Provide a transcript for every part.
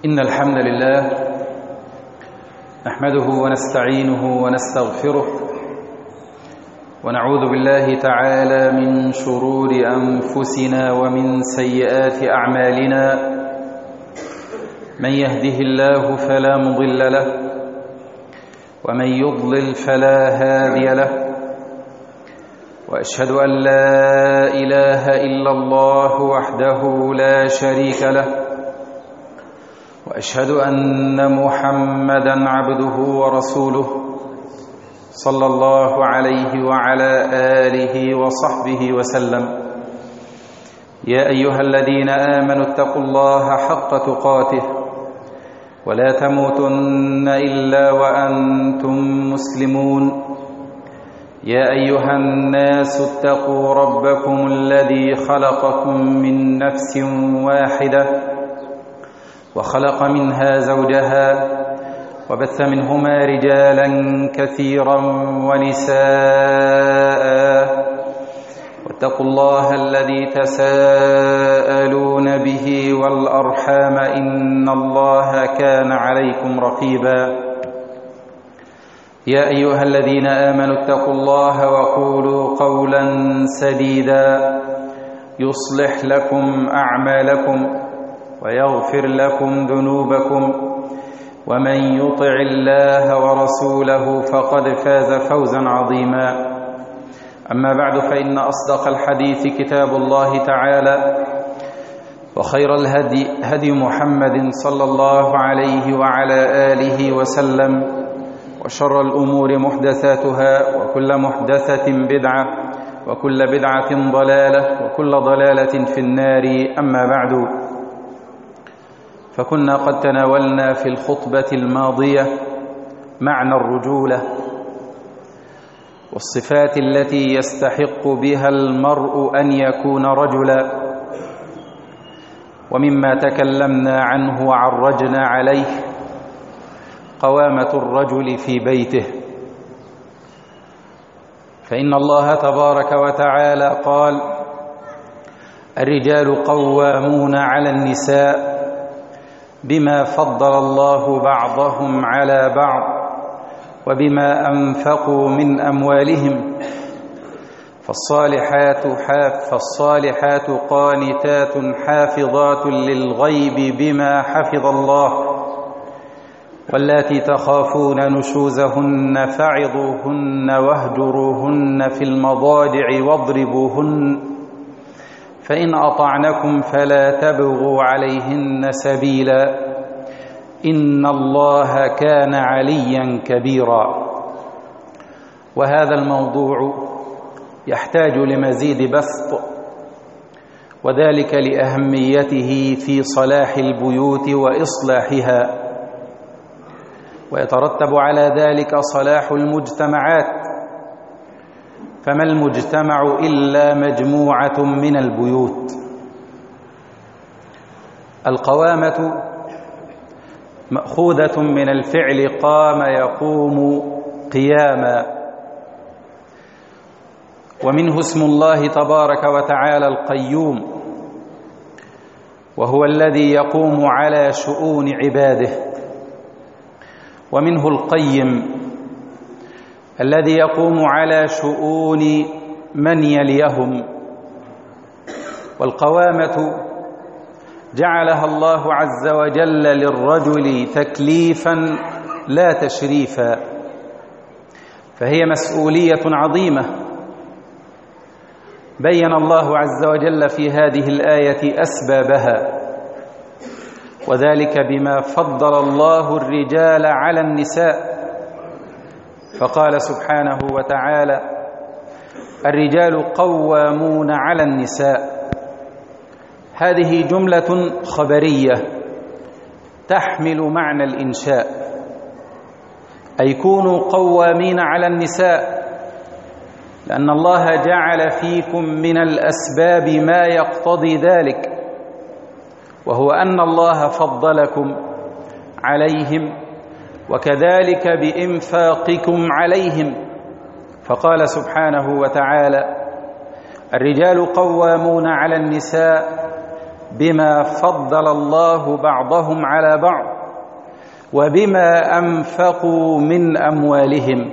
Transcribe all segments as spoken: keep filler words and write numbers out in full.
إن الحمد لله نحمده ونستعينه ونستغفره ونعوذ بالله تعالى من شرور أنفسنا ومن سيئات أعمالنا. من يهده الله فلا مضل له ومن يضلل فلا هادي له، وأشهد أن لا إله إلا الله وحده لا شريك له، وأشهد أن محمدًا عبده ورسوله صلى الله عليه وعلى آله وصحبه وسلم. يا أيها الذين آمنوا اتقوا الله حق تقاته ولا تموتن إلا وأنتم مسلمون. يا أيها الناس اتقوا ربكم الذي خلقكم من نفس واحدة وخلق منها زوجها وبث منهما رجالا كثيرا ونساء، واتقوا الله الذي تساءلون به والأرحام إن الله كان عليكم رقيبا. يا أيها الذين آمنوا اتقوا الله وقولوا قولا سديدا يصلح لكم أعمالكم ويغفر لكم ذنوبكم، ومن يطع الله ورسوله فقد فاز فوزا عظيما. أما بعد، فإن أصدق الحديث كتاب الله تعالى، وخير الهدي هدي محمد صلى الله عليه وعلى آله وسلم، وشر الأمور محدثاتها، وكل محدثة بدعة، وكل بدعة ضلالة، وكل ضلالة في النار. أما بعد، فكنا قد تناولنا في الخطبة الماضية معنى الرجولة والصفات التي يستحق بها المرء أن يكون رجلا، ومما تكلمنا عنه وعرجنا عليه قوامة الرجل في بيته. فإن الله تبارك وتعالى قال: الرجال قوامون على النساء بما فضل الله بعضهم على بعض وبما أنفقوا من أموالهم، فالصالحات حاف فالصالحات قانتات حافظات للغيب بما حفظ الله، واللاتي تخافون نشوزهن فعظوهن واهجروهن في المضاجع واضربوهن، فإن أطعنكم فلا تبغوا عليهن سبيلا، إن الله كان عليا كبيرا. وهذا الموضوع يحتاج لمزيد بسط، وذلك لأهميته في صلاح البيوت وإصلاحها، ويترتب على ذلك صلاح المجتمعات، فما المجتمع إلا مجموعة من البيوت. القوامة مأخوذة من الفعل قام يقوم قياما، ومنه اسم الله تبارك وتعالى القيوم، وهو الذي يقوم على شؤون عباده، ومنه القيم الذي يقوم على شؤون من يليهم. والقوامة جعلها الله عز وجل للرجل تكليفا لا تشريفا، فهي مسؤولية عظيمة. بين الله عز وجل في هذه الآية أسبابها، وذلك بما فضل الله الرجال على النساء، فقال سبحانه وتعالى: الرجال قوامون على النساء. هذه جملة خبرية تحمل معنى الإنشاء، أي كونوا قوامين على النساء، لأن الله جعل فيكم من الأسباب ما يقتضي ذلك، وهو أن الله فضلكم عليهم، وكذلك بإنفاقكم عليهم. فقال سبحانه وتعالى: الرجال قوامون على النساء بما فضل الله بعضهم على بعض وبما أنفقوا من أموالهم.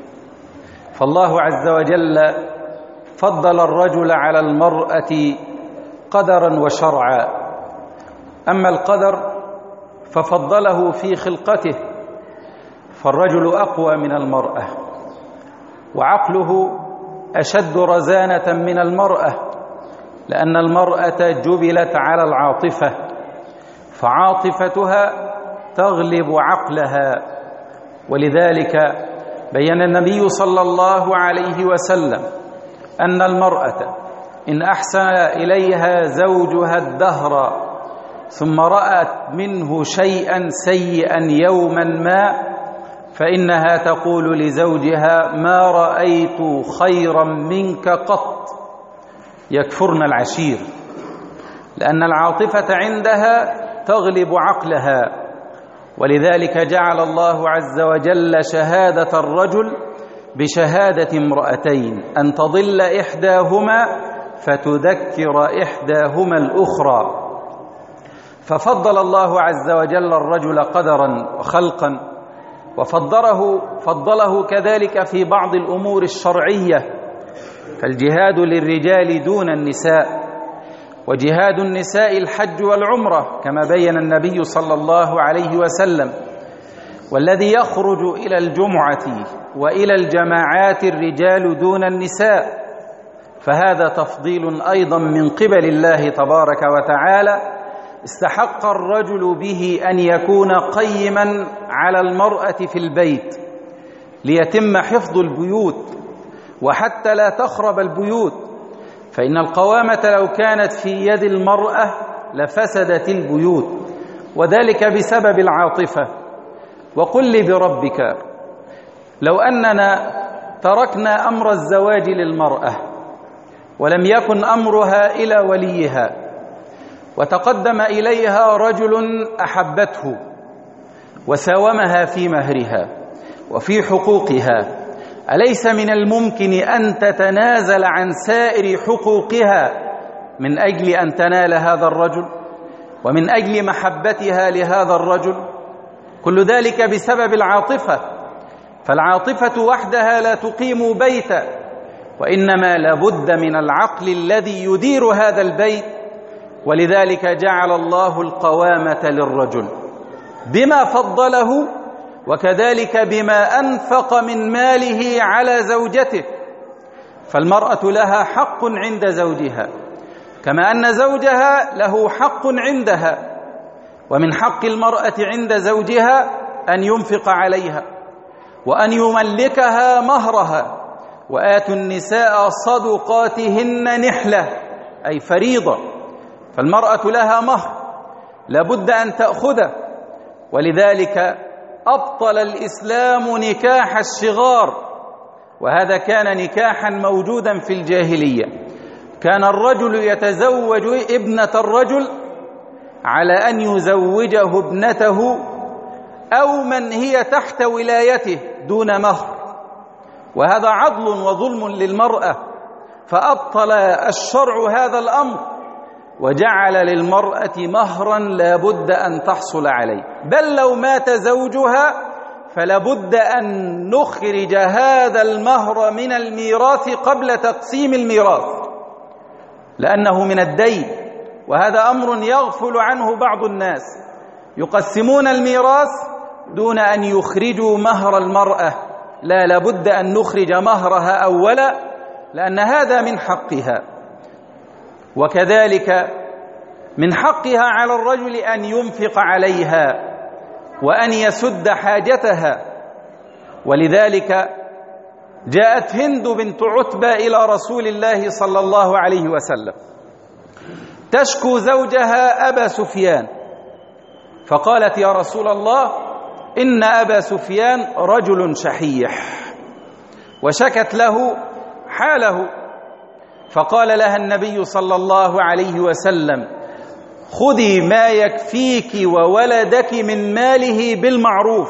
فالله عز وجل فضل الرجل على المرأة قدرا وشرعا. أما القدر ففضله في خلقته، فالرجل أقوى من المرأة، وعقله أشد رزانة من المرأة، لأن المرأة جبلت على العاطفة، فعاطفتها تغلب عقلها. ولذلك بين النبي صلى الله عليه وسلم أن المرأة إن أحسن إليها زوجها الدهر ثم رأت منه شيئا سيئا يوما ما فإنها تقول لزوجها: ما رأيت خيرا منك قط. يكفرن العشير، لأن العاطفة عندها تغلب عقلها. ولذلك جعل الله عز وجل شهادة الرجل بشهادة امرأتين، أن تضل إحداهما فتذكر إحداهما الأخرى. ففضل الله عز وجل الرجل قدرا وخلقا، وفضله فضله كذلك في بعض الأمور الشرعية، فالجهاد للرجال دون النساء، وجهاد النساء الحج والعمرة كما بين النبي صلى الله عليه وسلم. والذي يخرج إلى الجمعة وإلى الجماعات الرجال دون النساء، فهذا تفضيل أيضا من قبل الله تبارك وتعالى، استحق الرجل به أن يكون قيما على المرأة في البيت ليتم حفظ البيوت وحتى لا تخرب البيوت، فإن القوامة لو كانت في يد المرأة لفسدت البيوت، وذلك بسبب العاطفة. وقل لي بربك، لو أننا تركنا أمر الزواج للمرأة ولم يكن أمرها إلى وليها، وتقدم إليها رجل أحبته وساومها في مهرها وفي حقوقها، أليس من الممكن أن تتنازل عن سائر حقوقها من أجل أن تنال هذا الرجل ومن أجل محبتها لهذا الرجل؟ كل ذلك بسبب العاطفة. فالعاطفة وحدها لا تقيم بيتا، وإنما لابد من العقل الذي يدير هذا البيت. ولذلك جعل الله القوامة للرجل بما فضله، وكذلك بما أنفق من ماله على زوجته. فالمرأة لها حق عند زوجها كما أن زوجها له حق عندها، ومن حق المرأة عند زوجها أن ينفق عليها وأن يملكها مهرها. وآتوا النساء صدقاتهن نحلة، أي فريضة. فالمرأة لها مهر لابد أن تأخذه. ولذلك أبطل الإسلام نكاح الشغار، وهذا كان نكاحا موجودا في الجاهلية. كان الرجل يتزوج ابنة الرجل على أن يزوجه ابنته أو من هي تحت ولايته دون مهر، وهذا عدل وظلم للمرأة. فأبطل الشرع هذا الأمر وجعل للمرأة مهرا لا بد أن تحصل عليه، بل لو مات زوجها فلا بد أن نخرج هذا المهر من الميراث قبل تقسيم الميراث، لأنه من الدين. وهذا أمر يغفل عنه بعض الناس، يقسمون الميراث دون أن يخرجوا مهر المرأة. لا، لابد أن نخرج مهرها أولا، لأن هذا من حقها. وكذلك من حقها على الرجل أن ينفق عليها وأن يسد حاجتها. ولذلك جاءت هند بنت عتبة إلى رسول الله صلى الله عليه وسلم تشكو زوجها أبا سفيان، فقالت: يا رسول الله، إن أبا سفيان رجل شحيح، وشكت له حاله. فقال لها النبي صلى الله عليه وسلم: خذي ما يكفيك وولدك من ماله بالمعروف.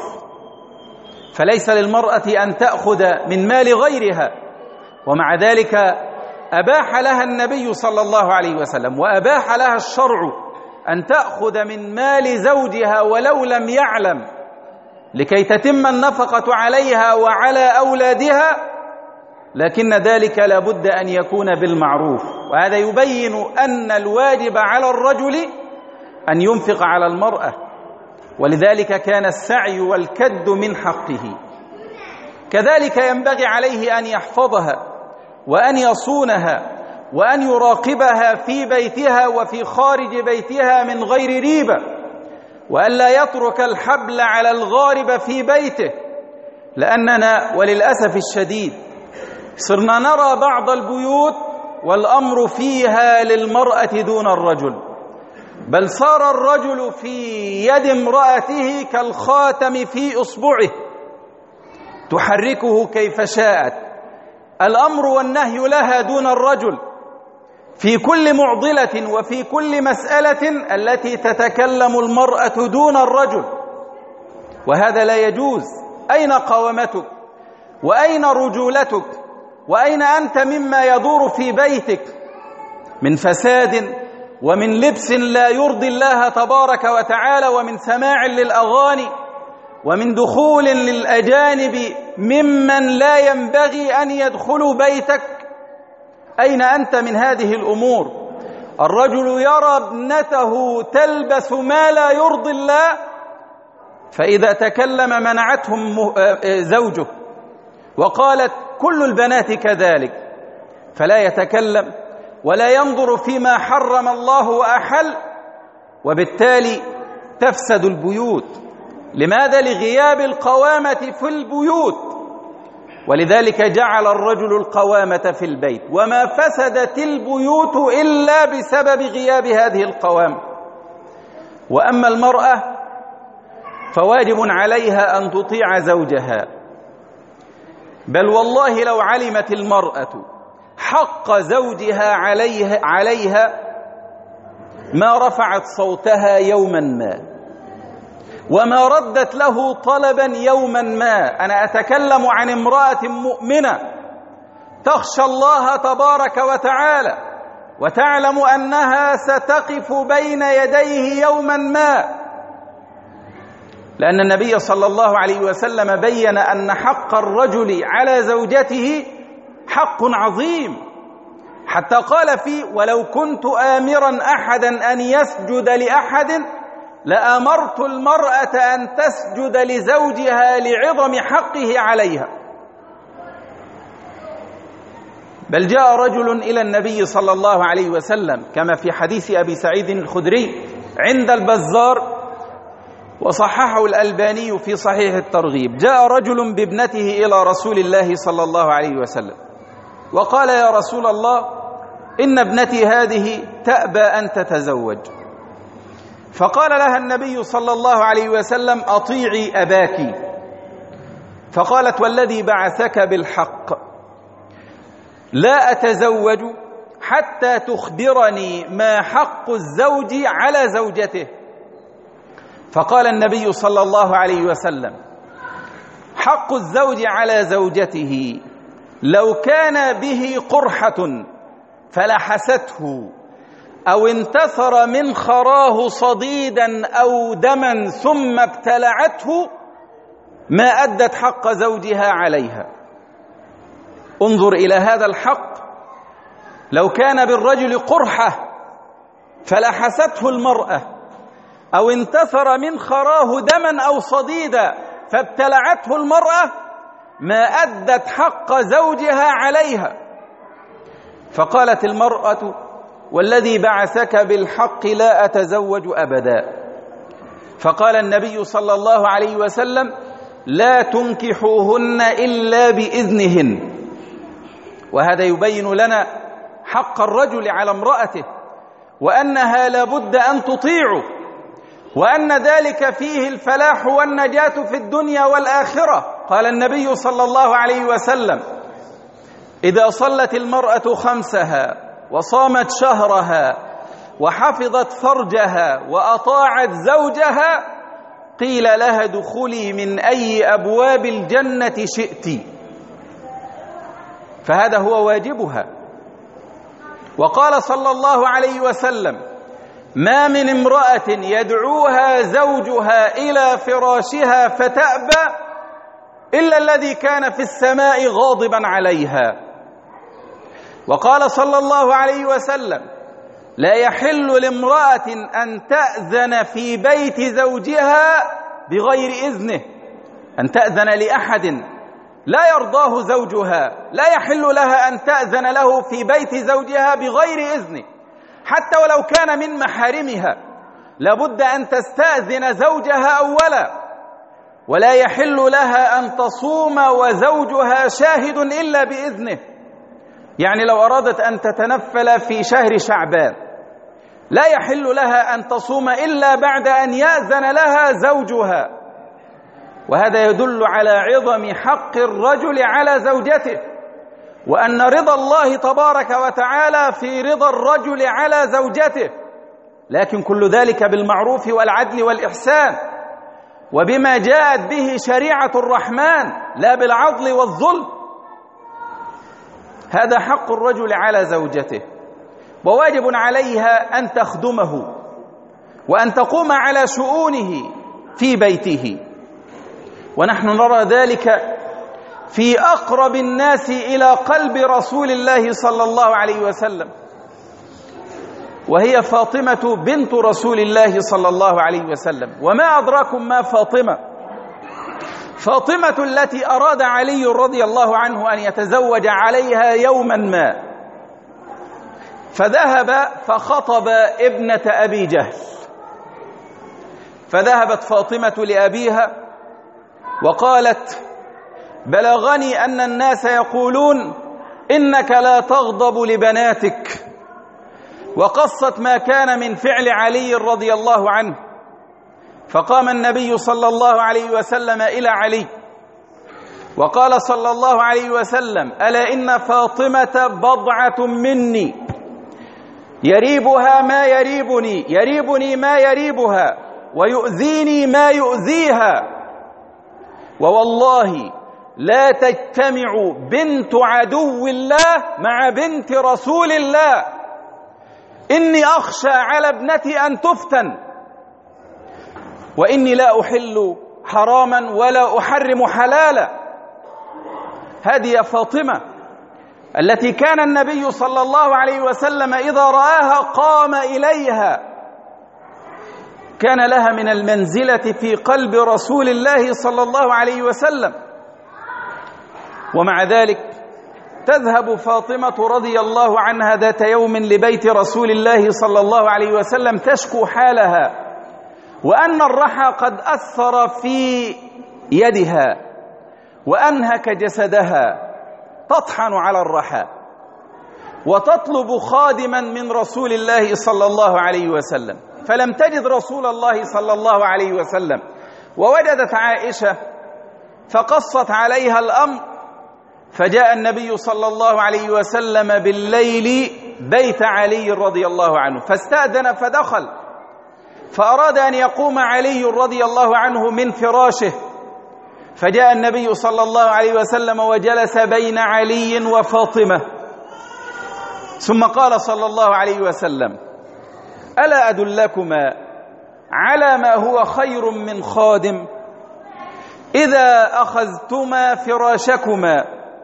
فليس للمرأة أن تأخذ من مال غيرها. ومع ذلك أباح لها النبي صلى الله عليه وسلم وأباح لها الشرع أن تأخذ من مال زوجها ولو لم يعلم لكي تتم النفقة عليها وعلى أولادها، لكن ذلك لابد أن يكون بالمعروف. وهذا يبين أن الواجب على الرجل أن ينفق على المرأة، ولذلك كان السعي والكد من حقه. كذلك ينبغي عليه أن يحفظها وأن يصونها وأن يراقبها في بيتها وفي خارج بيتها من غير ريبة، وأن لا يترك الحبل على الغارب في بيته. لأننا وللأسف الشديد صرنا نرى بعض البيوت والأمر فيها للمرأة دون الرجل، بل صار الرجل في يد امرأته كالخاتم في إصبعه تحركه كيف شاءت. الأمر والنهي لها دون الرجل في كل معضلة وفي كل مسألة التي تتكلم المرأة دون الرجل، وهذا لا يجوز. أين قوامتك؟ وأين رجولتك؟ وأين أنت مما يدور في بيتك من فساد ومن لبس لا يرضي الله تبارك وتعالى، ومن سماع للأغاني، ومن دخول للأجانب ممن لا ينبغي أن يدخلوا بيتك؟ أين أنت من هذه الأمور؟ الرجل يرى ابنته تلبس ما لا يرضي الله، فإذا تكلم منعته زوجه وقالت كل البنات كذلك، فلا يتكلم ولا ينظر فيما حرم الله وأحل، وبالتالي تفسد البيوت. لماذا؟ لغياب القوامة في البيوت. ولذلك جعل الرجل القوامة في البيت، وما فسدت البيوت إلا بسبب غياب هذه القوامة. وأما المرأة فواجب عليها أن تطيع زوجها، بل والله لو علمت المرأة حق زوجها عليها, عليها ما رفعت صوتها يوما ما، وما ردت له طلبا يوما ما. أنا أتكلم عن امرأة مؤمنة تخشى الله تبارك وتعالى وتعلم أنها ستقف بين يديه يوما ما، لأن النبي صلى الله عليه وسلم بين أن حق الرجل على زوجته حق عظيم، حتى قال فيه: ولو كنت آمرا أحدا أن يسجد لأحد لأمرت المرأة أن تسجد لزوجها لعظم حقه عليها. بل جاء رجل إلى النبي صلى الله عليه وسلم كما في حديث أبي سعيد الخدري عند البزار وصححه الألباني في صحيح الترغيب. جاء رجل بابنته إلى رسول الله صلى الله عليه وسلم وقال: يا رسول الله، إن ابنتي هذه تأبى أن تتزوج. فقال لها النبي صلى الله عليه وسلم: أطيعي أباك. فقالت: والذي بعثك بالحق لا أتزوج حتى تخبرني ما حق الزوج على زوجته. فقال النبي صلى الله عليه وسلم: حق الزوج على زوجته لو كان به قرحة فلحسته أو انتثر من خراه صديدا أو دما ثم ابتلعته ما أدت حق زوجها عليها. انظر إلى هذا الحق. لو كان بالرجل قرحة فلحسته المرأة أو انتثر من خراه دما أو صديدا فابتلعته المرأة ما أدت حق زوجها عليها. فقالت المرأة: والذي بعثك بالحق لا أتزوج أبدا. فقال النبي صلى الله عليه وسلم: لا تنكحوهن إلا بإذنهن. وهذا يبين لنا حق الرجل على امرأته، وأنها لابد أن تطيعه، وأن ذلك فيه الفلاح والنجاة في الدنيا والآخرة. قال النبي صلى الله عليه وسلم: إذا صلت المرأة خمسها وصامت شهرها وحفظت فرجها وأطاعت زوجها قيل لها: ادخلي من أي أبواب الجنة شئت. فهذا هو واجبها. وقال صلى الله عليه وسلم: ما من امرأة يدعوها زوجها إلى فراشها فتأبى إلا الذي كان في السماء غاضبا عليها. وقال صلى الله عليه وسلم: لا يحل لامرأة أن تأذن في بيت زوجها بغير إذنه، أن تأذن لأحد لا يرضاه زوجها، لا يحل لها أن تأذن له في بيت زوجها بغير إذنه، حتى ولو كان من محارمها لابد أن تستأذن زوجها أولا. ولا يحل لها أن تصوم وزوجها شاهد إلا بإذنه، يعني لو أرادت أن تتنفل في شهر شعبان لا يحل لها أن تصوم إلا بعد أن يأذن لها زوجها. وهذا يدل على عظم حق الرجل على زوجته، وأن رضا الله تبارك وتعالى في رضا الرجل على زوجته، لكن كل ذلك بالمعروف والعدل والإحسان وبما جاءت به شريعة الرحمن، لا بالعضل والظلم. هذا حق الرجل على زوجته، وواجب عليها أن تخدمه وأن تقوم على شؤونه في بيته. ونحن نرى ذلك في أقرب الناس إلى قلب رسول الله صلى الله عليه وسلم، وهي فاطمة بنت رسول الله صلى الله عليه وسلم. وما أدراكم ما فاطمة؟ فاطمة التي أراد علي رضي الله عنه أن يتزوج عليها يوما ما، فذهب فخطب ابنة أبي جهل، فذهبت فاطمة لأبيها وقالت: بلغني أن الناس يقولون إنك لا تغضب لبناتك، وقصت ما كان من فعل علي رضي الله عنه. فقام النبي صلى الله عليه وسلم إلى علي وقال صلى الله عليه وسلم: ألا إن فاطمة بضعة مني، يريبها ما يريبني يريبني ما يريبها، ويؤذيني ما يؤذيها، ووالله لا تجتمع بنت عدو الله مع بنت رسول الله، إني أخشى على ابنتي أن تفتن، وإني لا أحل حراما ولا أحرم حلالا. هذه فاطمة التي كان النبي صلى الله عليه وسلم إذا رآها قام إليها، كان لها من المنزلة في قلب رسول الله صلى الله عليه وسلم. ومع ذلك تذهب فاطمة رضي الله عنها ذات يوم لبيت رسول الله صلى الله عليه وسلم تشكو حالها، وأن الرحى قد أثر في يدها وأنهك جسدها، تطحن على الرحى وتطلب خادما من رسول الله صلى الله عليه وسلم، فلم تجد رسول الله صلى الله عليه وسلم، ووجدت عائشة فقصت عليها الأمر، فجاء النبي صلى الله عليه وسلم بالليل بيت علي رضي الله عنه، فاستأذن فدخل، فأراد أن يقوم علي رضي الله عنه من فراشه، فجاء النبي صلى الله عليه وسلم وجلس بين علي وفاطمة، ثم قال صلى الله عليه وسلم: ألا أدلكما على ما هو خير من خادم؟ إذا أخذتما فراشكما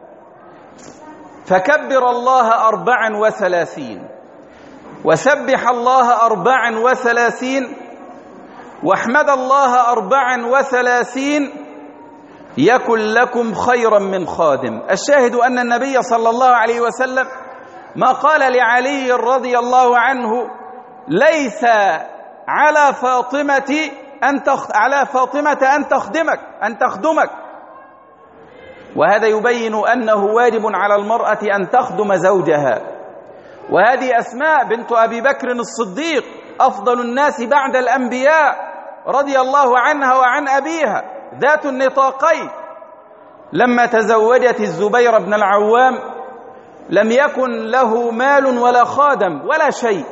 فكبر الله أربعا وثلاثين، وسبح الله أربعا وثلاثين، واحمد الله أربعا وثلاثين، يكن لكم خيرا من خادم. الشاهد أن النبي صلى الله عليه وسلم ما قال لعلي رضي الله عنه: ليس على فاطمة أن تخ... على فاطمة أن تخدمك أن تخدمك وهذا يبين أنه واجب على المرأة أن تخدم زوجها. وهذه أسماء بنت أبي بكر الصديق أفضل الناس بعد الأنبياء رضي الله عنها وعن أبيها، ذات النطاقين، لما تزوجت الزبير بن العوام لم يكن له مال ولا خادم ولا شيء،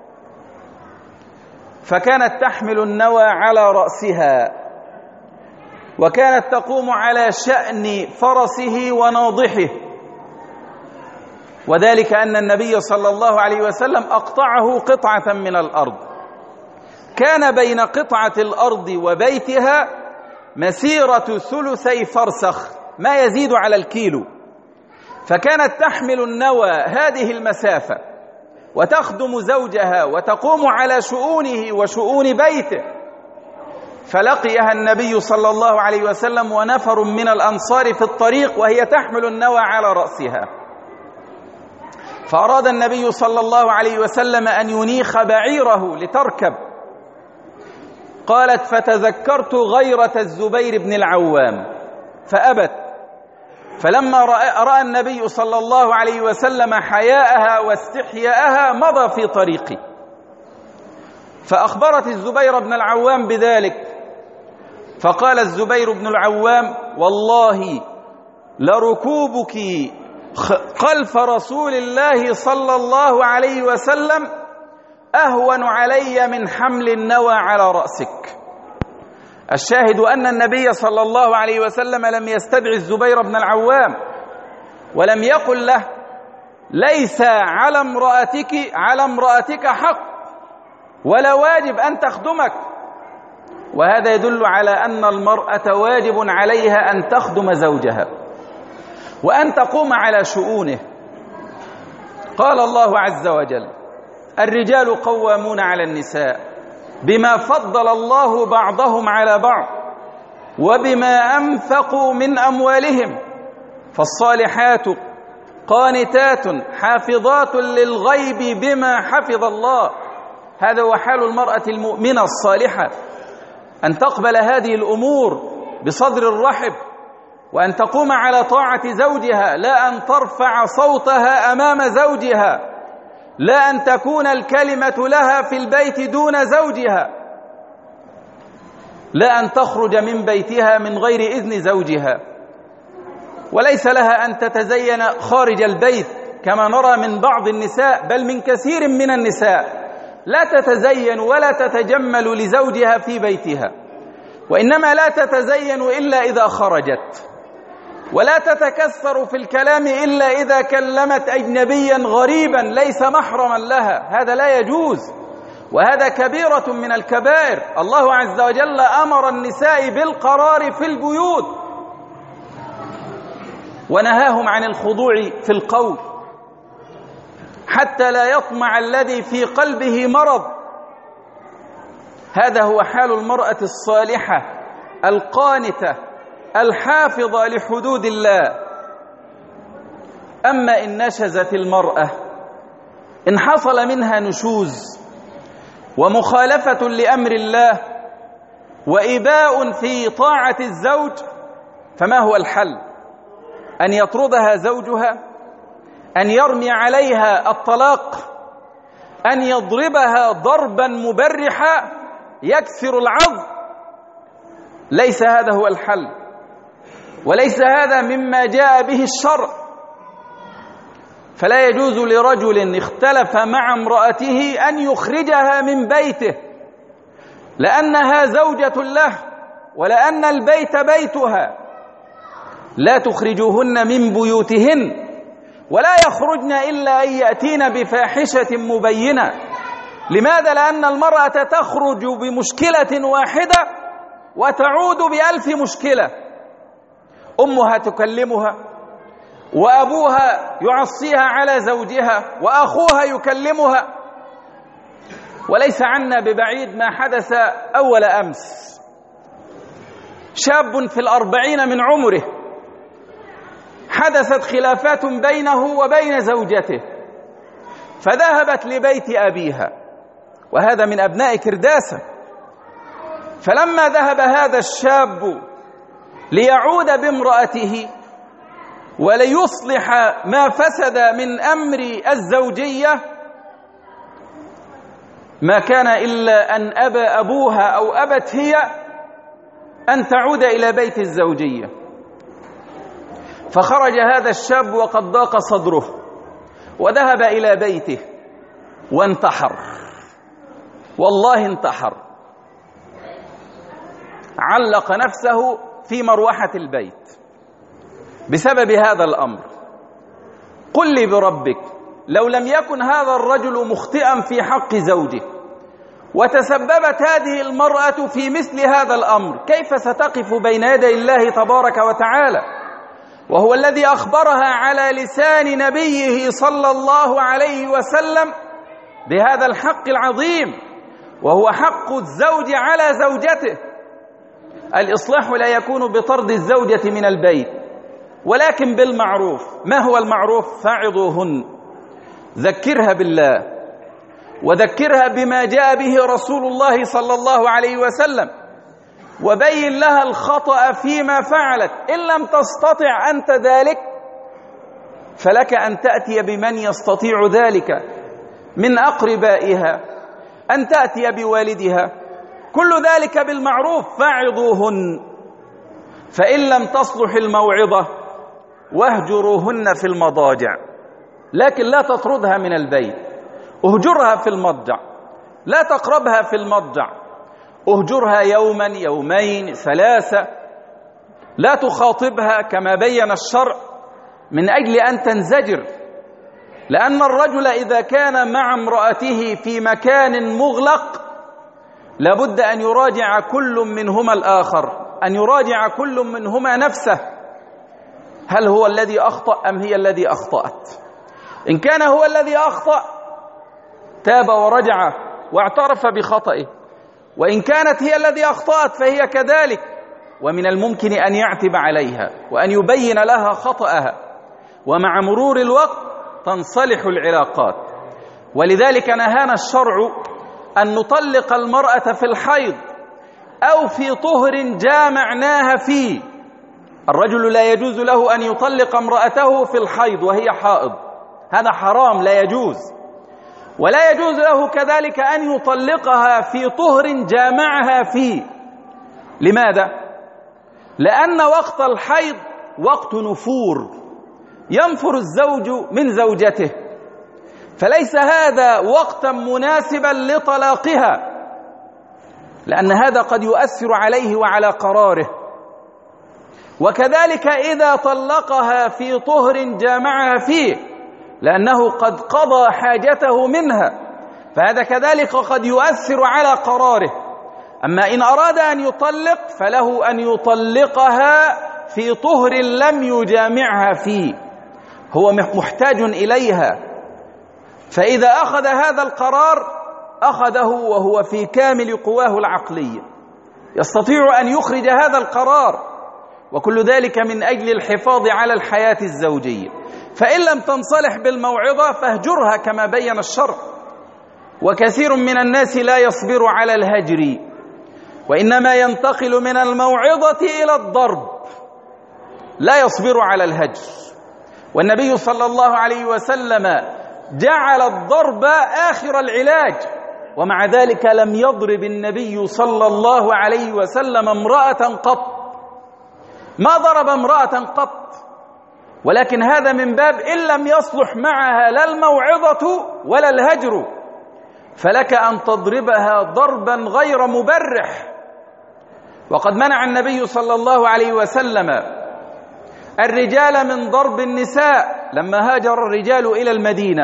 فكانت تحمل النوى على رأسها، وكانت تقوم على شأن فرسه وناضحه، وذلك أن النبي صلى الله عليه وسلم أقطعه قطعة من الأرض كان بين قطعة الأرض وبيتها مسيرة ثلثي فرسخ، ما يزيد على الكيلو، فكانت تحمل النوى هذه المسافة وتخدم زوجها وتقوم على شؤونه وشؤون بيته. فلقيها النبي صلى الله عليه وسلم ونفر من الأنصار في الطريق وهي تحمل النوى على رأسها، فأراد النبي صلى الله عليه وسلم أن ينيخ بعيره لتركب. قالت: فتذكرت غيرة الزبير بن العوام فأبت، فلما رأى النبي صلى الله عليه وسلم حياءها واستحياءها مضى في طريقي. فأخبرت الزبير بن العوام بذلك، فقال الزبير بن العوام: والله لركوبك خلف رسول الله صلى الله عليه وسلم أهون علي من حمل النوى على رأسك. الشاهد أن النبي صلى الله عليه وسلم لم يستدعي الزبير بن العوام ولم يقل له: ليس على امرأتك على امرأتك حق ولا واجب أن تخدمك. وهذا يدل على أن المرأة واجب عليها أن تخدم زوجها وأن تقوم على شؤونه. قال الله عز وجل: الرجال قوامون على النساء بما فضل الله بعضهم على بعض وبما أنفقوا من أموالهم، فالصالحات قانتات حافظات للغيب بما حفظ الله. هذا هو حال المرأة المؤمنة الصالحة، أن تقبل هذه الأمور بصدر الرحب وأن تقوم على طاعة زوجها، لا أن ترفع صوتها أمام زوجها، لا أن تكون الكلمة لها في البيت دون زوجها، لا أن تخرج من بيتها من غير إذن زوجها، وليس لها أن تتزين خارج البيت كما نرى من بعض النساء، بل من كثير من النساء لا تتزين ولا تتجمل لزوجها في بيتها، وإنما لا تتزين إلا إذا خرجت، ولا تتكسر في الكلام إلا إذا كلمت أجنبيا غريبا ليس محرما لها. هذا لا يجوز، وهذا كبيرة من الكبائر. الله عز وجل أمر النساء بالقرار في البيوت ونهاهم عن الخضوع في القول حتى لا يطمع الذي في قلبه مرض. هذا هو حال المرأة الصالحة القانتة الحافظة لحدود الله. أما إن نشزت المرأة، إن حصل منها نشوز ومخالفة لأمر الله وإباء في طاعة الزوج، فما هو الحل؟ أن يطردها زوجها، أن يرمي عليها الطلاق، أن يضربها ضربا مبرحا يكسر العظم. ليس هذا هو الحل، وليس هذا مما جاء به الشرع. فلا يجوز لرجل اختلف مع امرأته أن يخرجها من بيته، لأنها زوجة له ولأن البيت بيتها. لا تخرجوهن من بيوتهن ولا يخرجن إلا أن يأتين بفاحشة مبينة. لماذا؟ لأن المرأة تخرج بمشكلة واحدة وتعود بألف مشكلة. أمها تكلمها، وأبوها يعصيها على زوجها، وأخوها يكلمها. وليس عنا ببعيد ما حدث أول أمس، شاب في الأربعين من عمره حدثت خلافات بينه وبين زوجته، فذهبت لبيت أبيها، وهذا من أبناء كرداسة. فلما ذهب هذا الشاب ليعود بامرأته وليصلح ما فسد من أمر الزوجية، ما كان إلا أن أبى أبوها أو أبت هي أن تعود إلى بيت الزوجية. فخرج هذا الشاب وقد ضاق صدره وذهب إلى بيته وانتحر، والله انتحر، علق نفسه في مروحة البيت بسبب هذا الأمر. قل لي بربك، لو لم يكن هذا الرجل مخطئا في حق زوجه وتسببت هذه المرأة في مثل هذا الأمر، كيف ستقف بين يدي الله تبارك وتعالى وهو الذي أخبرها على لسان نبيه صلى الله عليه وسلم بهذا الحق العظيم، وهو حق الزوج على زوجته. الإصلاح لا يكون بطرد الزوجة من البيت، ولكن بالمعروف. ما هو المعروف؟ فاعظوهن، ذكرها بالله، وذكرها بما جاء به رسول الله صلى الله عليه وسلم، وبين لها الخطأ فيما فعلت. إن لم تستطع أنت ذلك فلك أن تأتي بمن يستطيع ذلك من أقربائها، أن تأتي بوالدها، كل ذلك بالمعروف. فاعظوهن، فإن لم تصلح الموعظة واهجروهن في المضاجع، لكن لا تطردها من البيت، اهجرها في المضجع، لا تقربها في المضجع، اهجرها يوما يومين ثلاثة، لا تخاطبها كما بين الشرع من أجل أن تنزجر. لأن الرجل إذا كان مع امرأته في مكان مغلق لابد أن يراجع كل منهما الآخر، أن يراجع كل منهما نفسه، هل هو الذي أخطأ أم هي الذي أخطأت؟ إن كان هو الذي أخطأ تاب ورجع واعترف بخطئه، وإن كانت هي الذي أخطأت فهي كذلك، ومن الممكن أن يعتب عليها وأن يبين لها خطأها، ومع مرور الوقت تنصلح العلاقات. ولذلك نهانا الشرع أن نطلق المرأة في الحيض أو في طهر جامعناها فيه. الرجل لا يجوز له أن يطلق امرأته في الحيض وهي حائض، هذا حرام لا يجوز. ولا يجوز له كذلك أن يطلقها في طهر جامعها فيه. لماذا؟ لأن وقت الحيض وقت نفور، ينفر الزوج من زوجته، فليس هذا وقتا مناسبا لطلاقها، لأن هذا قد يؤثر عليه وعلى قراره. وكذلك إذا طلقها في طهر جامعها فيه لأنه قد قضى حاجته منها، فهذا كذلك قد يؤثر على قراره. أما إن أراد أن يطلق فله أن يطلقها في طهر لم يجامعها فيه، هو محتاج إليها، فإذا أخذ هذا القرار أخذه وهو في كامل قواه العقلية، يستطيع أن يخرج هذا القرار، وكل ذلك من أجل الحفاظ على الحياة الزوجية. فإن لم تنصلح بالموعظة فاهجرها كما بين الشرع. وكثير من الناس لا يصبر على الهجر، وإنما ينتقل من الموعظة إلى الضرب، لا يصبر على الهجر. والنبي صلى الله عليه وسلم جعل الضرب آخر العلاج، ومع ذلك لم يضرب النبي صلى الله عليه وسلم امرأة قط، ما ضرب امرأة قط، ولكن هذا من باب إن لم يصلح معها لا الموعظة ولا الهجر، فلك أن تضربها ضربا غير مبرح. وقد منع النبي صلى الله عليه وسلم الرجال من ضرب النساء لما هاجر الرجال إلى المدينة،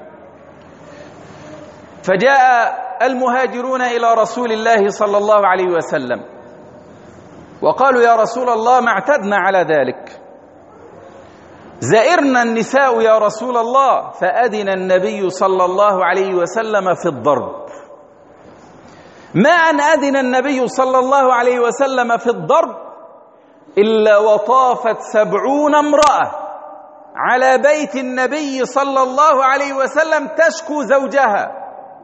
فجاء المهاجرون إلى رسول الله صلى الله عليه وسلم وقالوا: يا رسول الله ما اعتدنا على ذلك، زائرنا النساء يا رسول الله. فأذن النبي صلى الله عليه وسلم في الضرب. ما أن أذن النبي صلى الله عليه وسلم في الضرب إلا وطافت سبعون امرأة على بيت النبي صلى الله عليه وسلم تشكو زوجها،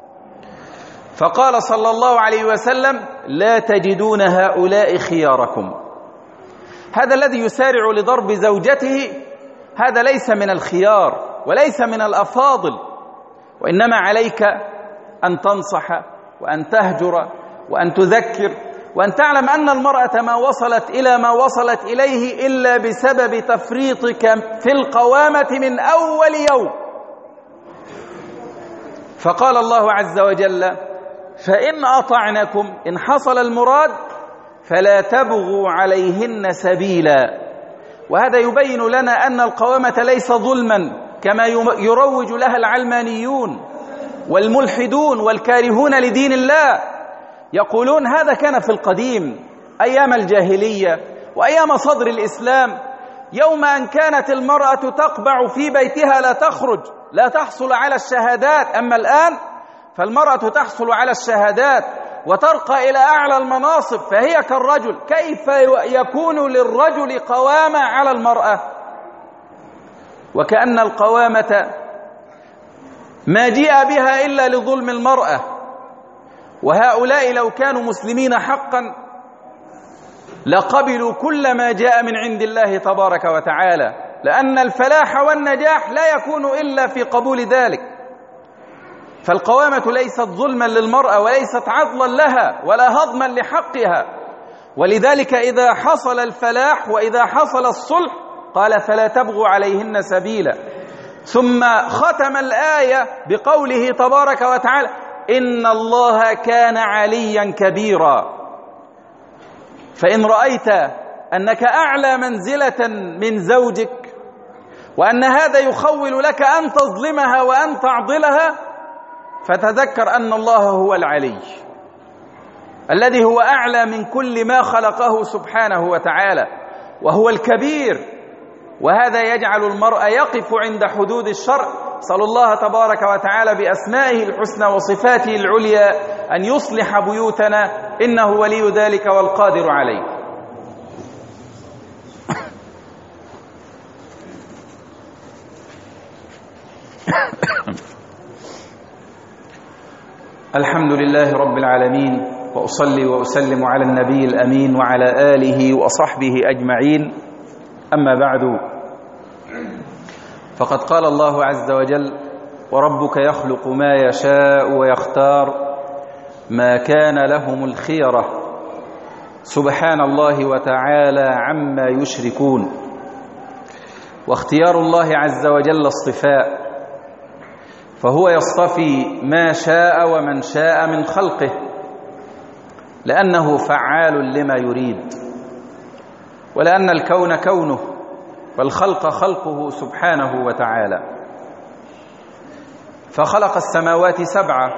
فقال صلى الله عليه وسلم: لا تجدون هؤلاء خياركم. هذا الذي يسارع لضرب زوجته هذا ليس من الخيار وليس من الأفاضل، وإنما عليك أن تنصح وأن تهجر وأن تذكر، وأن تعلم أن المرأة ما وصلت إلى ما وصلت إليه إلا بسبب تفريطك في القوامة من أول يوم. فقال الله عز وجل: فإن أطعنكم، إن حصل المراد فلا تبغوا عليهن سبيلا. وهذا يبين لنا أن القوامة ليس ظلما كما يروج لها العلمانيون، والملحدون والكارهون لدين الله يقولون هذا كان في القديم أيام الجاهلية وأيام صدر الإسلام، يوم أن كانت المرأة تقبع في بيتها لا تخرج، لا تحصل على الشهادات. أما الآن فالمرأة تحصل على الشهادات وترقى إلى أعلى المناصب، فهي كالرجل. كيف يكون للرجل قوامة على المرأة؟ وكأن القوامة ما جيء بها إلا لظلم المرأة. وهؤلاء لو كانوا مسلمين حقا لقبلوا كل ما جاء من عند الله تبارك وتعالى، لأن الفلاح والنجاح لا يكون إلا في قبول ذلك. فالقوامة ليست ظلما للمرأة وليست عضلا لها ولا هضما لحقها، ولذلك إذا حصل الفلاح وإذا حصل الصلح قال فلا تبغوا عليهن سبيلا. ثم ختم الآية بقوله تبارك وتعالى إن الله كان عليا كبيرا. فإن رأيت أنك أعلى منزلة من زوجك وأن هذا يخول لك أن تظلمها وأن تعضلها، فتذكر أن الله هو العلي الذي هو أعلى من كل ما خلقه سبحانه وتعالى، وهو الكبير. وهذا يجعل المرء يقف عند حدود الشرع. صلى الله تبارك وتعالى بأسمائه الحسنى وصفاته العليا أن يصلح بيوتنا، إنه ولي ذلك والقادر عليه. الحمد لله رب العالمين، وأصلي وأسلم على النبي الأمين وعلى آله وصحبه أجمعين. أما بعد، فقد قال الله عز وجل وربك يخلق ما يشاء ويختار ما كان لهم الخيرة سبحان الله وتعالى عما يشركون. واختيار الله عز وجل اصطفاء، فهو يصطفي ما شاء ومن شاء من خلقه، لأنه فعال لما يريد، ولأن الكون كونه والخلق خلقه سبحانه وتعالى. فخلق السماوات سبعة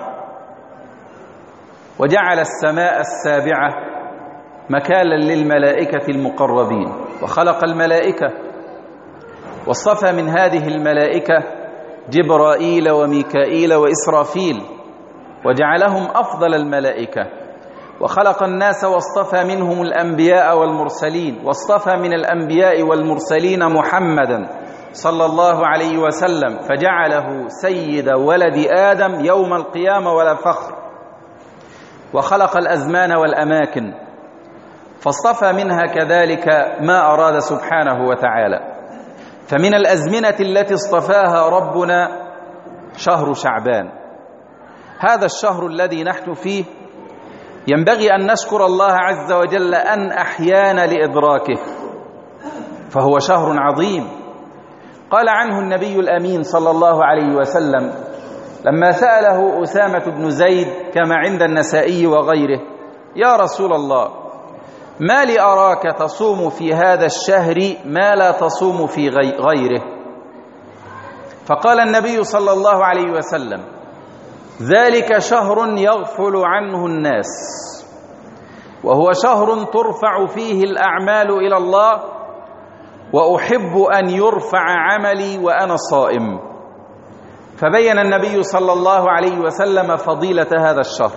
وجعل السماء السابعة مكانا للملائكة المقربين، وخلق الملائكة واصطفى من هذه الملائكة جبرائيل وميكائيل وإسرافيل وجعلهم أفضل الملائكة. وخلق الناس واصطفى منهم الأنبياء والمرسلين، واصطفى من الأنبياء والمرسلين محمدا صلى الله عليه وسلم فجعله سيد ولد آدم يوم القيامة ولا فخر. وخلق الأزمان والأماكن فاصطفى منها كذلك ما أراد سبحانه وتعالى. فمن الأزمنة التي اصطفاها ربنا شهر شعبان، هذا الشهر الذي نحن فيه ينبغي أن نشكر الله عز وجل أن أحيانا لإدراكه، فهو شهر عظيم. قال عنه النبي الأمين صلى الله عليه وسلم لما سأله أسامة بن زيد كما عند النسائي وغيره: يا رسول الله، ما لي أراك تصوم في هذا الشهر ما لا تصوم في غيره؟ فقال النبي صلى الله عليه وسلم: ذلك شهر يغفل عنه الناس، وهو شهر ترفع فيه الأعمال إلى الله، وأحب أن يرفع عملي وأنا صائم. فبين النبي صلى الله عليه وسلم فضيلة هذا الشهر.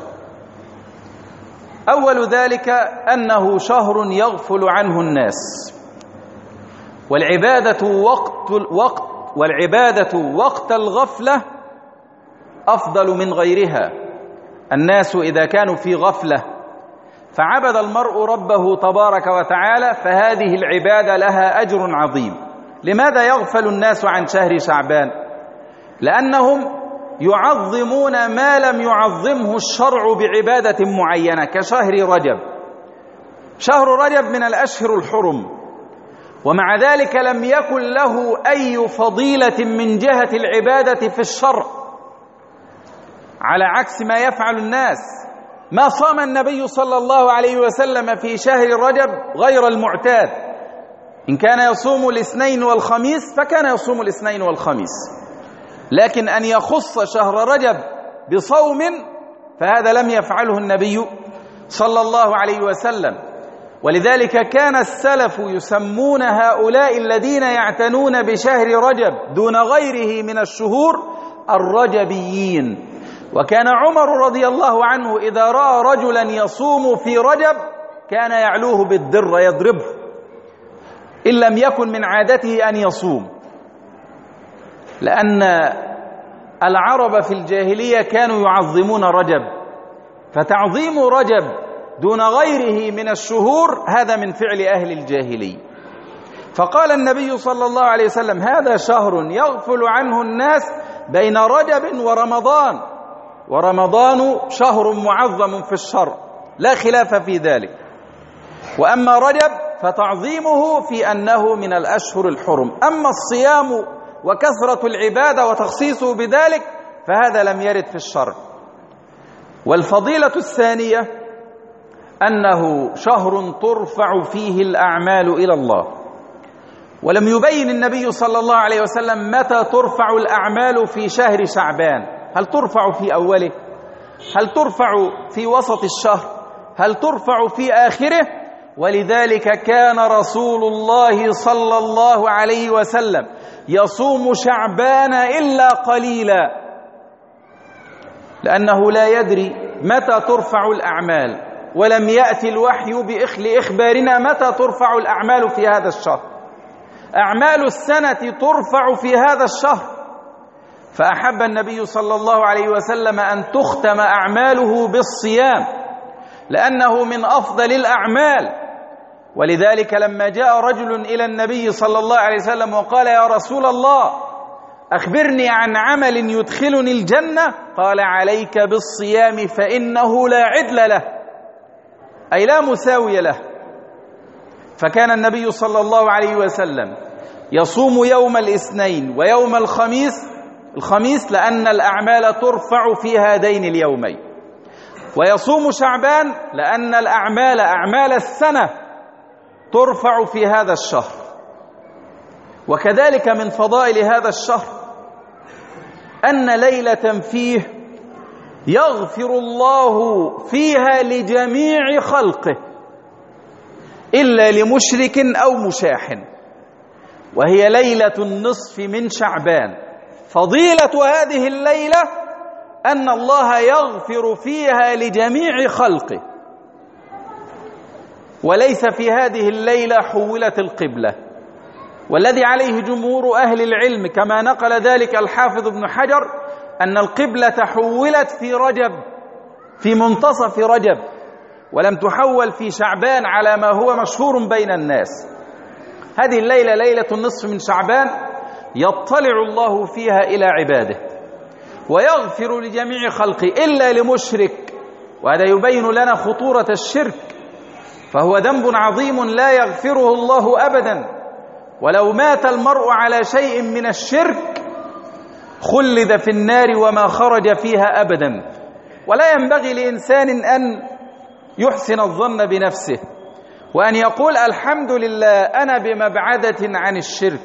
أول ذلك أنه شهر يغفل عنه الناس، والعبادة وقت وقت والعبادة وقت الغفلة أفضل من غيرها. الناس إذا كانوا في غفلة فعبد المرء ربه تبارك وتعالى فهذه العبادة لها أجر عظيم. لماذا يغفل الناس عن شهر شعبان؟ لأنهم يعظمون ما لم يعظمه الشرع بعبادة معينة، كشهر رجب. شهر رجب من الأشهر الحرم، ومع ذلك لم يكن له أي فضيلة من جهة العبادة في الشرع، على عكس ما يفعل الناس. ما صام النبي صلى الله عليه وسلم في شهر رجب غير المعتاد. إن كان يصوم الاثنين والخميس فكان يصوم الاثنين والخميس، لكن أن يخص شهر رجب بصوم فهذا لم يفعله النبي صلى الله عليه وسلم. ولذلك كان السلف يسمون هؤلاء الذين يعتنون بشهر رجب دون غيره من الشهور الرجبيين. وكان عمر رضي الله عنه إذا رأى رجلا يصوم في رجب كان يعلوه بالدر يضربه إن لم يكن من عادته أن يصوم، لأن العرب في الجاهلية كانوا يعظمون رجب، فتعظيم رجب دون غيره من الشهور هذا من فعل أهل الجاهلية. فقال النبي صلى الله عليه وسلم: هذا شهر يغفل عنه الناس بين رجب ورمضان، ورمضان شهر معظم في الشرع لا خلاف في ذلك. وأما رجب فتعظيمه في أنه من الأشهر الحرم، أما الصيام وكثرة العبادة وتخصيصه بذلك فهذا لم يرد في الشرع. والفضيلة الثانية أنه شهر ترفع فيه الأعمال إلى الله، ولم يبين النبي صلى الله عليه وسلم متى ترفع الأعمال في شهر شعبان، هل ترفع في أوله؟ هل ترفع في وسط الشهر؟ هل ترفع في آخره؟ ولذلك كان رسول الله صلى الله عليه وسلم يصوم شعبان إلا قليلا، لأنه لا يدري متى ترفع الأعمال، ولم يأتي الوحي لإخبارنا متى ترفع الأعمال في هذا الشهر. أعمال السنة ترفع في هذا الشهر، فأحب النبي صلى الله عليه وسلم أن تختم أعماله بالصيام لأنه من أفضل الأعمال. ولذلك لما جاء رجل إلى النبي صلى الله عليه وسلم وقال: يا رسول الله أخبرني عن عمل يدخلني الجنة، قال: عليك بالصيام فإنه لا عدل له، أي لا مساوي له. فكان النبي صلى الله عليه وسلم يصوم يوم الاثنين ويوم الخميس، الخميس لأن الأعمال ترفع في هذين اليومين، ويصوم شعبان لأن الأعمال أعمال السنة ترفع في هذا الشهر. وكذلك من فضائل هذا الشهر أن ليلة فيه يغفر الله فيها لجميع خلقه إلا لمشرك أو مشاح، وهي ليلة النصف من شعبان. فضيلة هذه الليلة أن الله يغفر فيها لجميع خلقه، وليس في هذه الليلة حولت القبلة، والذي عليه جمهور أهل العلم كما نقل ذلك الحافظ ابن حجر أن القبلة حولت في رجب، في منتصف رجب، ولم تحول في شعبان على ما هو مشهور بين الناس. هذه الليلة ليلة النصف من شعبان يطلع الله فيها إلى عباده ويغفر لجميع خلقه إلا لمشرك، وهذا يبين لنا خطورة الشرك، فهو ذنب عظيم لا يغفره الله أبدا، ولو مات المرء على شيء من الشرك خلد في النار وما خرج فيها أبدا. ولا ينبغي لإنسان أن يحسن الظن بنفسه وأن يقول الحمد لله أنا بمبعدة عن الشرك،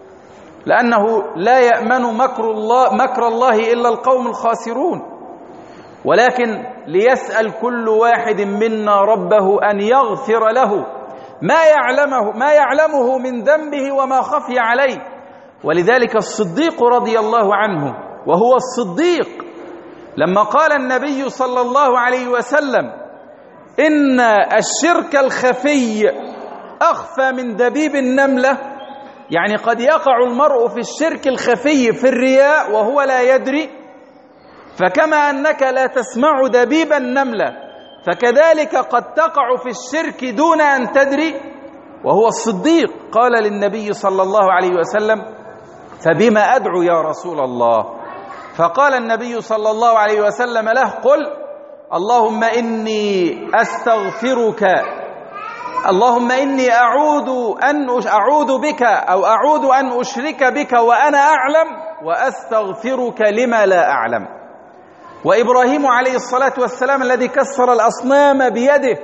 لأنه لا يأمن مكر الله, مكر الله إلا القوم الخاسرون، ولكن ليسأل كل واحد منا ربه أن يغفر له ما يعلمه, ما يعلمه من ذنبه وما خفي عليه. ولذلك الصديق رضي الله عنه وهو الصديق لما قال النبي صلى الله عليه وسلم إن الشرك الخفي أخفى من دبيب النملة، يعني قد يقع المرء في الشرك الخفي في الرياء وهو لا يدري، فكما أنك لا تسمع دبيب النملة فكذلك قد تقع في الشرك دون أن تدري. وهو الصديق قال للنبي صلى الله عليه وسلم: فبما أدعو يا رسول الله؟ فقال النبي صلى الله عليه وسلم له: قل اللهم إني أستغفرك، اللهم إني أعوذ أن أعوذ بك أو أعوذ أن أشرك بك وأنا أعلم، وأستغفرك لما لا أعلم. وإبراهيم عليه الصلاة والسلام الذي كسر الأصنام بيده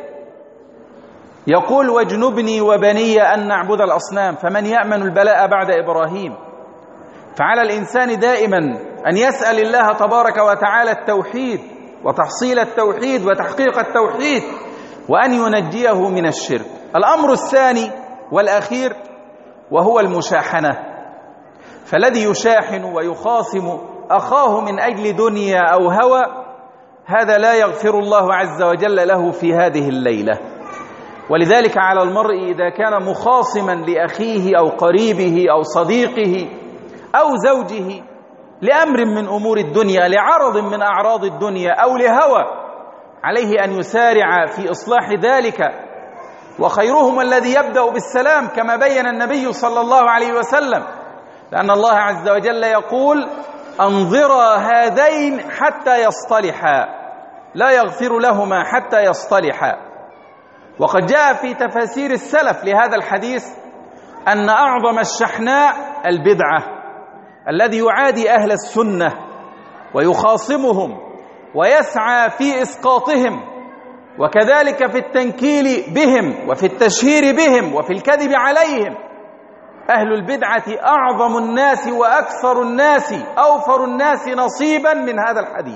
يقول: واجنبني وبني أن نعبد الأصنام، فمن يأمن البلاء بعد إبراهيم؟ فعلى الإنسان دائما أن يسأل الله تبارك وتعالى التوحيد وتحصيل التوحيد وتحقيق التوحيد، وأن ينجيه من الشرك. الأمر الثاني والأخير وهو المشاحنة، فالذي يشاحن ويخاصم أخاه من أجل دنيا أو هوى هذا لا يغفر الله عز وجل له في هذه الليلة. ولذلك على المرء إذا كان مخاصما لأخيه أو قريبه أو صديقه أو زوجه لأمر من أمور الدنيا، لعرض من أعراض الدنيا أو لهوى، عليه أن يسارع في إصلاح ذلك، وخيرهم الذي يبدأ بالسلام كما بين النبي صلى الله عليه وسلم، لأن الله عز وجل يقول: أنظرا هذين حتى يصطلحا، لا يغفر لهما حتى يصطلحا. وقد جاء في تفاسير السلف لهذا الحديث أن أعظم الشحناء البدعة، الذي يعادي أهل السنة ويخاصمهم ويسعى في إسقاطهم، وكذلك في التنكيل بهم وفي التشهير بهم وفي الكذب عليهم. أهل البدعة أعظم الناس وأكثر الناس أوفر الناس نصيبا من هذا الحديث،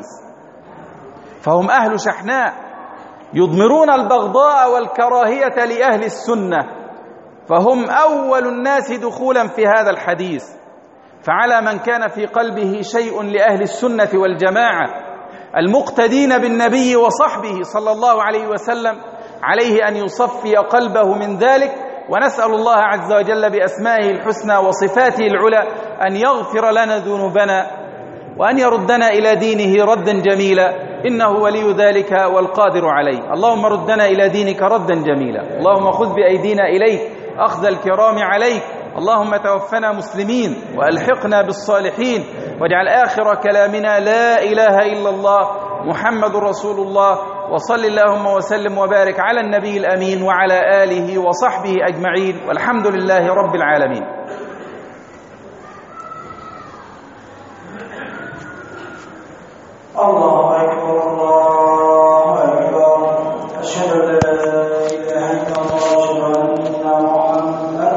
فهم أهل شحناء يضمرون البغضاء والكراهية لأهل السنة، فهم أول الناس دخولا في هذا الحديث. فعلى من كان في قلبه شيء لأهل السنة والجماعة المقتدين بالنبي وصحبه صلى الله عليه وسلم عليه أن يصفي قلبه من ذلك، ونسأل الله عز وجل بأسمائه الحسنى وصفاته العلى أن يغفر لنا ذنوبنا وأن يردنا إلى دينه ردا جميلا، إنه ولي ذلك والقادر عليه. اللهم ردنا إلى دينك ردا جميلا، اللهم خذ بأيدينا إليك أخذ الكرام عليك، اللهم توفنا مسلمين وألحقنا بالصالحين، واجعل آخر كلامنا لا إله إلا الله محمد رسول الله. وصل اللهم وسلم وبارك على النبي الأمين وعلى آله وصحبه أجمعين، والحمد لله رب العالمين. الله